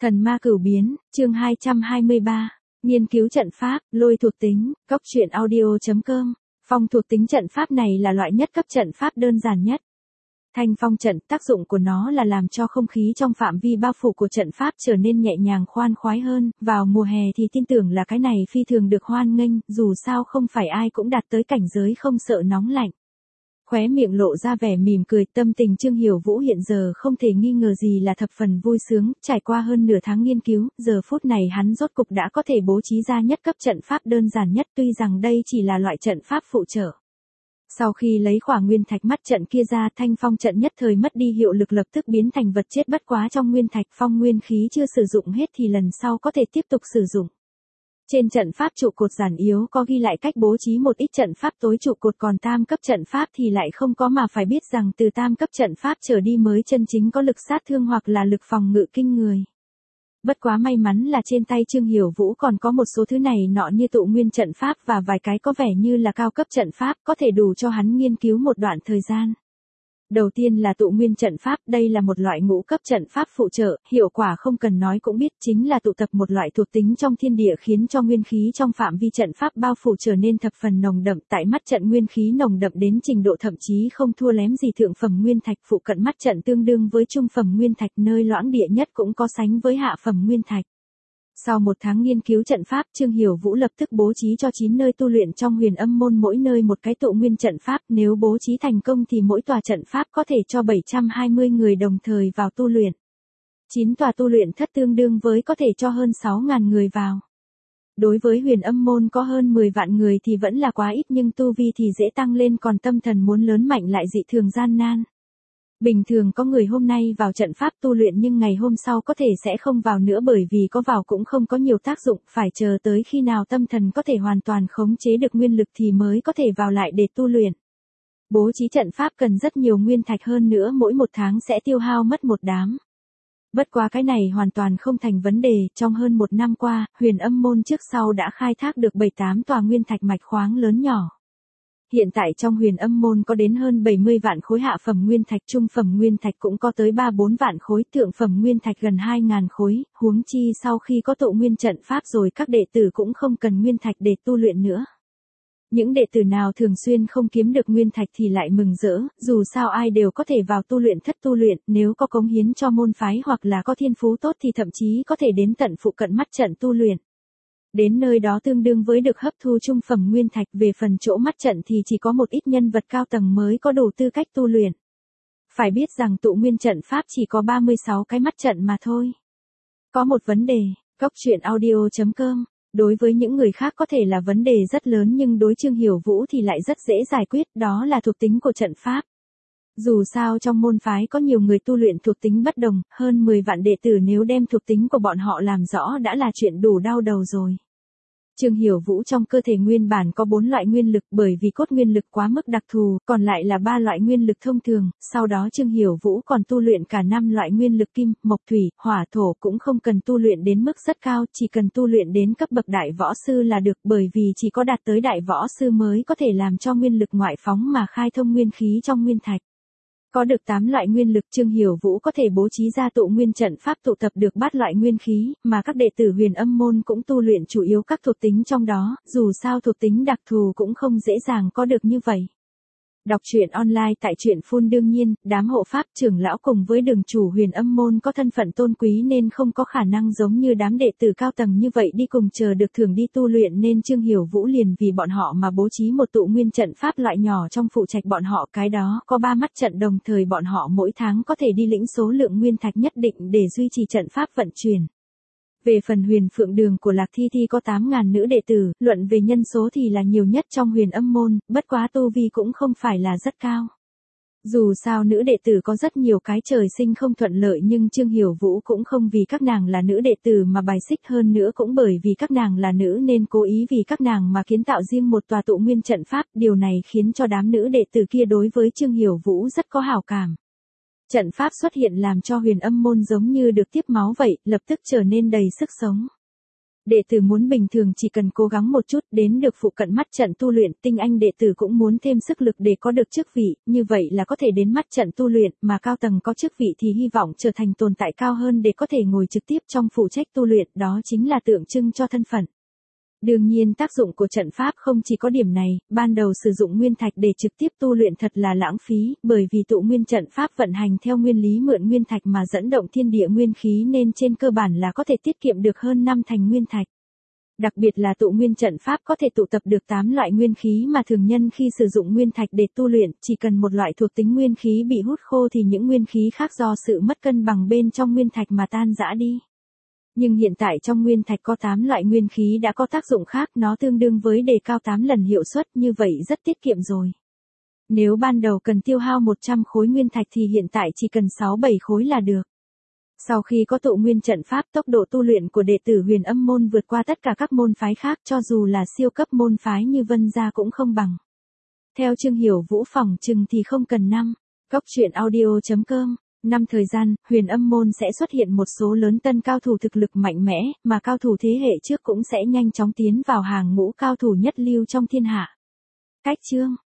Thần ma cửu biến, chương 223. Nghiên cứu trận pháp, lôi thuộc tính, cốc truyện audio.com. Phong thuộc tính trận pháp này là loại nhất cấp trận pháp đơn giản nhất. Thanh phong trận, tác dụng của nó là làm cho không khí trong phạm vi bao phủ của trận pháp trở nên nhẹ nhàng khoan khoái hơn, vào mùa hè thì tin tưởng là cái này phi thường được hoan nghênh, dù sao không phải ai cũng đạt tới cảnh giới không sợ nóng lạnh. Khóe miệng lộ ra vẻ mỉm cười, tâm tình Trương Hiểu Vũ hiện giờ không thể nghi ngờ gì là thập phần vui sướng, trải qua hơn nửa tháng nghiên cứu, giờ phút này hắn rốt cục đã có thể bố trí ra nhất cấp trận pháp đơn giản nhất, tuy rằng đây chỉ là loại trận pháp phụ trợ. Sau khi lấy khỏa nguyên thạch mắt trận kia ra, thanh phong trận nhất thời mất đi hiệu lực, lập tức biến thành vật chết, bất quá trong nguyên thạch phong nguyên khí chưa sử dụng hết thì lần sau có thể tiếp tục sử dụng. Trên trận pháp trụ cột giản yếu có ghi lại cách bố trí một ít trận pháp tối trụ cột, còn tam cấp trận pháp thì lại không có, mà phải biết rằng từ tam cấp trận pháp trở đi mới chân chính có lực sát thương hoặc là lực phòng ngự kinh người. Bất quá may mắn là trên tay Trương Hiểu Vũ còn có một số thứ này nọ như tụ nguyên trận pháp và vài cái có vẻ như là cao cấp trận pháp, có thể đủ cho hắn nghiên cứu một đoạn thời gian. Đầu tiên là tụ nguyên trận pháp, đây là một loại ngũ cấp trận pháp phụ trợ, hiệu quả không cần nói cũng biết, chính là tụ tập một loại thuộc tính trong thiên địa khiến cho nguyên khí trong phạm vi trận pháp bao phủ trở nên thập phần nồng đậm, tại mắt trận nguyên khí nồng đậm đến trình độ thậm chí không thua lém gì thượng phẩm nguyên thạch, phụ cận mắt trận tương đương với trung phẩm nguyên thạch, nơi loãng địa nhất cũng có sánh với hạ phẩm nguyên thạch. Sau một tháng nghiên cứu trận pháp, Trương Hiểu Vũ lập tức bố trí cho 9 nơi tu luyện trong Huyền Âm môn, mỗi nơi một cái tụ nguyên trận pháp, nếu bố trí thành công thì mỗi tòa trận pháp có thể cho 720 người đồng thời vào tu luyện. 9 tòa tu luyện thất tương đương với có thể cho hơn 6.000 người vào. Đối với Huyền Âm môn có hơn 10 vạn người thì vẫn là quá ít, nhưng tu vi thì dễ tăng lên, còn tâm thần muốn lớn mạnh lại dị thường gian nan. Bình thường có người hôm nay vào trận pháp tu luyện nhưng ngày hôm sau có thể sẽ không vào nữa, bởi vì có vào cũng không có nhiều tác dụng, phải chờ tới khi nào tâm thần có thể hoàn toàn khống chế được nguyên lực thì mới có thể vào lại để tu luyện. Bố trí trận pháp cần rất nhiều nguyên thạch, hơn nữa mỗi một tháng sẽ tiêu hao mất một đám. Bất quá cái này hoàn toàn không thành vấn đề, trong hơn một năm qua, Huyền Âm môn trước sau đã khai thác được 7-8 tòa nguyên thạch mạch khoáng lớn nhỏ. Hiện tại trong Huyền Âm môn có đến hơn 70 vạn khối hạ phẩm nguyên thạch, trung phẩm nguyên thạch cũng có tới 3-4 vạn khối, thượng phẩm nguyên thạch gần 2.000 khối, huống chi sau khi có tụ nguyên trận pháp rồi các đệ tử cũng không cần nguyên thạch để tu luyện nữa. Những đệ tử nào thường xuyên không kiếm được nguyên thạch thì lại mừng rỡ, dù sao ai đều có thể vào tu luyện thất tu luyện, nếu có cống hiến cho môn phái hoặc là có thiên phú tốt thì thậm chí có thể đến tận phụ cận mắt trận tu luyện. Đến nơi đó tương đương với được hấp thu trung phẩm nguyên thạch, về phần chỗ mắt trận thì chỉ có một ít nhân vật cao tầng mới có đủ tư cách tu luyện. Phải biết rằng tụ nguyên trận pháp chỉ có 36 cái mắt trận mà thôi. Có một vấn đề, cốc truyện audio.com, đối với những người khác có thể là vấn đề rất lớn nhưng đối Trương Hiểu Vũ thì lại rất dễ giải quyết, đó là thuộc tính của trận pháp. Dù sao trong môn phái có nhiều người tu luyện thuộc tính bất đồng, hơn 10 vạn đệ tử nếu đem thuộc tính của bọn họ làm rõ đã là chuyện đủ đau đầu rồi. Trương Hiểu Vũ trong cơ thể nguyên bản có 4 loại nguyên lực, bởi vì cốt nguyên lực quá mức đặc thù, còn lại là 3 loại nguyên lực thông thường, sau đó Trương Hiểu Vũ còn tu luyện cả 5 loại nguyên lực kim, mộc thủy, hỏa thổ, cũng không cần tu luyện đến mức rất cao, chỉ cần tu luyện đến cấp bậc đại võ sư là được, bởi vì chỉ có đạt tới đại võ sư mới có thể làm cho nguyên lực ngoại phóng mà khai thông nguyên khí trong nguyên thạch. Có được 8 loại nguyên lực, Trương Hiểu Vũ có thể bố trí ra tụ nguyên trận pháp tụ tập được 8 loại nguyên khí, mà các đệ tử Huyền Âm môn cũng tu luyện chủ yếu các thuộc tính trong đó, dù sao thuộc tính đặc thù cũng không dễ dàng có được như vậy. Đọc truyện online tại truyện Phun, đương nhiên, đám hộ pháp trưởng lão cùng với đường chủ Huyền Âm môn có thân phận tôn quý nên không có khả năng giống như đám đệ tử cao tầng như vậy đi cùng chờ được thưởng đi tu luyện, nên Trương Hiểu Vũ liền vì bọn họ mà bố trí một tụ nguyên trận pháp loại nhỏ trong phụ trạch bọn họ, cái đó có 3 mắt trận, đồng thời bọn họ mỗi tháng có thể đi lĩnh số lượng nguyên thạch nhất định để duy trì trận pháp vận chuyển. Về phần Huyền Phượng Đường của Lạc Thi Thi có 8.000 nữ đệ tử, luận về nhân số thì là nhiều nhất trong Huyền Âm môn, bất quá tu vi cũng không phải là rất cao. Dù sao nữ đệ tử có rất nhiều cái trời sinh không thuận lợi, nhưng Trương Hiểu Vũ cũng không vì các nàng là nữ đệ tử mà bài xích, hơn nữa cũng bởi vì các nàng là nữ nên cố ý vì các nàng mà kiến tạo riêng một tòa tụ nguyên trận pháp, điều này khiến cho đám nữ đệ tử kia đối với Trương Hiểu Vũ rất có hảo cảm. Trận pháp xuất hiện làm cho Huyền Âm môn giống như được tiếp máu vậy, lập tức trở nên đầy sức sống. Đệ tử muốn bình thường chỉ cần cố gắng một chút đến được phụ cận mắt trận tu luyện, tinh anh đệ tử cũng muốn thêm sức lực để có được chức vị, như vậy là có thể đến mắt trận tu luyện, mà cao tầng có chức vị thì hy vọng trở thành tồn tại cao hơn để có thể ngồi trực tiếp trong phụ trách tu luyện, đó chính là tượng trưng cho thân phận. Đương nhiên tác dụng của trận pháp không chỉ có điểm này, ban đầu sử dụng nguyên thạch để trực tiếp tu luyện thật là lãng phí, bởi vì tụ nguyên trận pháp vận hành theo nguyên lý mượn nguyên thạch mà dẫn động thiên địa nguyên khí nên trên cơ bản là có thể tiết kiệm được hơn 5 thành nguyên thạch. Đặc biệt là tụ nguyên trận pháp có thể tụ tập được 8 loại nguyên khí mà thường nhân khi sử dụng nguyên thạch để tu luyện, chỉ cần một loại thuộc tính nguyên khí bị hút khô thì những nguyên khí khác do sự mất cân bằng bên trong nguyên thạch mà tan rã đi. Nhưng hiện tại trong nguyên thạch có 8 loại nguyên khí đã có tác dụng khác, nó tương đương với đề cao 8 lần hiệu suất, như vậy rất tiết kiệm rồi. Nếu ban đầu cần tiêu hao 100 khối nguyên thạch thì hiện tại chỉ cần 6-7 khối là được. Sau khi có tụ nguyên trận pháp, tốc độ tu luyện của đệ tử Huyền Âm môn vượt qua tất cả các môn phái khác, cho dù là siêu cấp môn phái như Vân gia cũng không bằng. Theo Trương Hiểu Vũ phỏng chừng thì không cần năm. Góc truyện audio.com. Năm thời gian, Huyền Âm môn sẽ xuất hiện một số lớn tân cao thủ thực lực mạnh mẽ, mà cao thủ thế hệ trước cũng sẽ nhanh chóng tiến vào hàng ngũ cao thủ nhất lưu trong thiên hạ. Cách chương